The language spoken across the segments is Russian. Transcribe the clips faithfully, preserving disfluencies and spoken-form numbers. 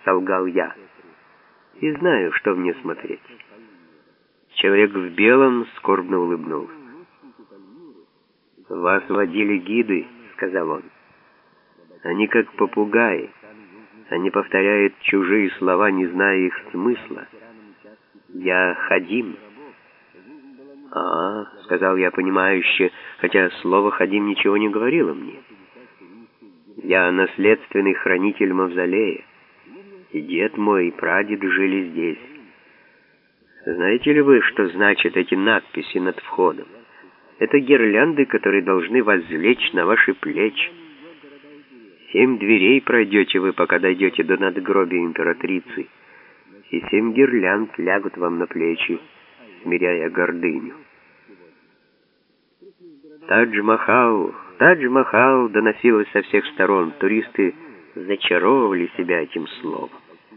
— солгал я. «И знаю, что мне смотреть». Человек в белом скорбно улыбнулся. «Вас водили гиды», — сказал он. «Они как попугаи. Они повторяют чужие слова, не зная их смысла. Я Хадим». «А, — сказал я понимающе, хотя слово «Хадим» ничего не говорило мне. Я наследственный хранитель мавзолея. И дед мой, и прадед жили здесь. Знаете ли вы, что значат эти надписи над входом? Это гирлянды, которые должны возлечь на ваши плечи. Семь дверей пройдете вы, пока дойдете до надгробия императрицы, и семь гирлянд лягут вам на плечи, смиряя гордыню. «Тадж-Махал! Тадж-Махал!» доносилось со всех сторон. Туристы зачаровывали себя этим словом.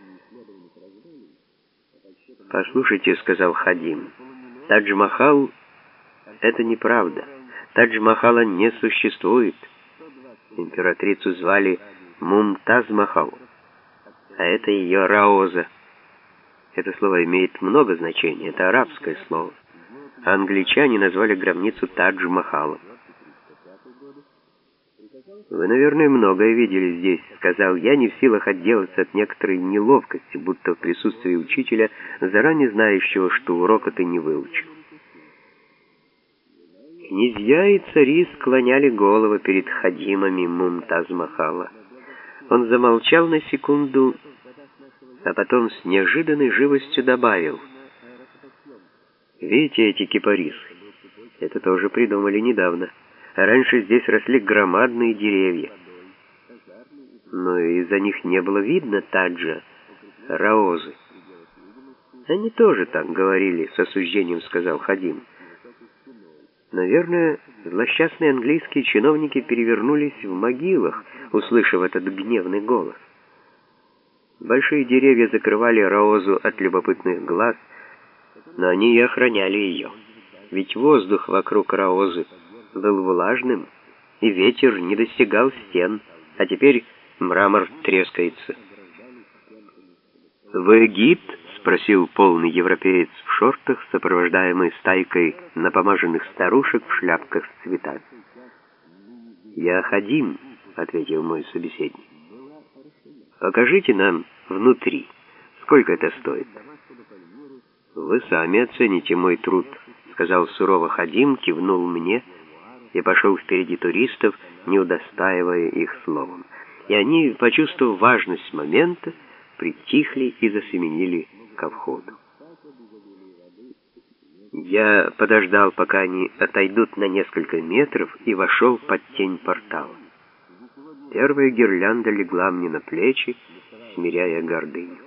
«Послушайте, — сказал Хадим, — Тадж-Махал — это неправда. Тадж-Махала не существует. Императрицу звали Мумтаз-Махал, а это ее Раоза. Это слово имеет много значений, это арабское слово. А англичане назвали гробницу Тадж-Махалом. «Вы, наверное, многое видели здесь», — сказал я, не в силах отделаться от некоторой неловкости, будто в присутствии учителя, заранее знающего, что урока ты не выучил. Князья и цари склоняли головы перед Хадимами Мумтаз-Махала. Он замолчал на секунду, а потом с неожиданной живостью добавил: «Видите эти кипарисы? Это тоже придумали недавно. А раньше здесь росли громадные деревья. Но из-за них не было видно таджа, Раозы». «Они тоже так говорили», — с осуждением сказал Хадим. Наверное, злосчастные английские чиновники перевернулись в могилах, услышав этот гневный голос. Большие деревья закрывали Раозу от любопытных глаз, но они и охраняли ее. Ведь воздух вокруг Раозы был влажным, и ветер не достигал стен, а теперь мрамор трескается. «Вы гид?» — спросил полный европеец в шортах, сопровождаемый стайкой напомаженных старушек в шляпках с цветами. «Я Хадим», — ответил мой собеседник. «Покажите нам внутри. Сколько это стоит?» «Вы сами оцените мой труд», — сказал сурово Хадим, кивнул мне и пошел впереди туристов, не удостаивая их словом. И они, почувствовав важность момента, притихли и засеменили ко входу. Я подождал, пока они отойдут на несколько метров, и вошел под тень портала. Первая гирлянда легла мне на плечи, смиряя гордыню.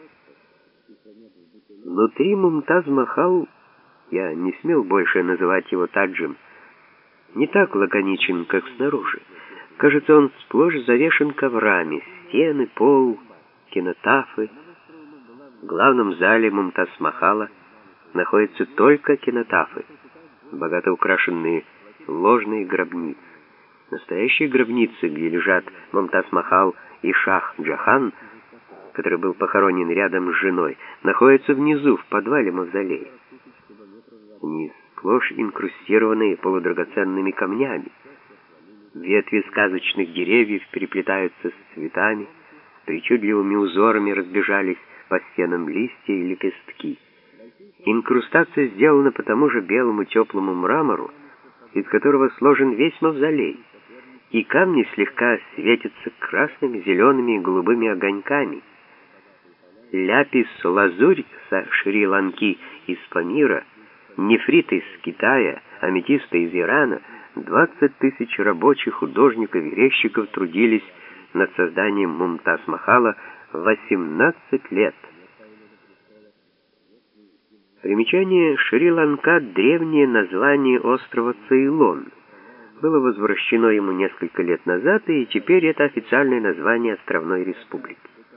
Внутри Мумтаз-Махал, я не смел больше называть его таджем, не так лаконичен, как снаружи. Кажется, он сплошь завешен коврами, стены, пол, кинотафы. В главном зале Мумтаз-Махала находятся только кинотафы, богато украшенные ложные гробницы. Настоящие гробницы, где лежат Мумтаз-Махал и Шах-Джахан, который был похоронен рядом с женой, находятся внизу, в подвале мавзолея. Они сплошь инкрустированные полудрагоценными камнями. Ветви сказочных деревьев переплетаются с цветами, причудливыми узорами разбежались по стенам листья и лепестки. Инкрустация сделана по тому же белому теплому мрамору, из которого сложен весь мавзолей, и камни слегка светятся красными, зелеными и голубыми огоньками. Ляпис-лазурь со Шри-Ланки из Памира, нефрит из Китая, аметисты из Ирана, двадцать тысяч рабочих, художников и резчиков трудились над созданием Мумтаз-Махала восемнадцать лет. Примечание: Шри-Ланка — древнее название острова Цейлон. Было возвращено ему несколько лет назад, и теперь это официальное название островной республики.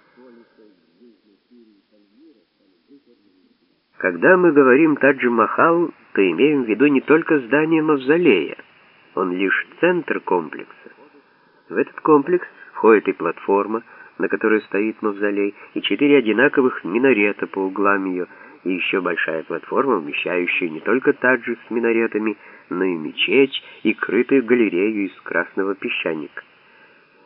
Когда мы говорим Тадж-Махал, то имеем в виду не только здание мавзолея. Он лишь центр комплекса. В этот комплекс входит и платформа, на которой стоит мавзолей, и четыре одинаковых минарета по углам ее, и еще большая платформа, вмещающая не только таджи с минаретами, но и мечеть, и крытую галерею из красного песчаника.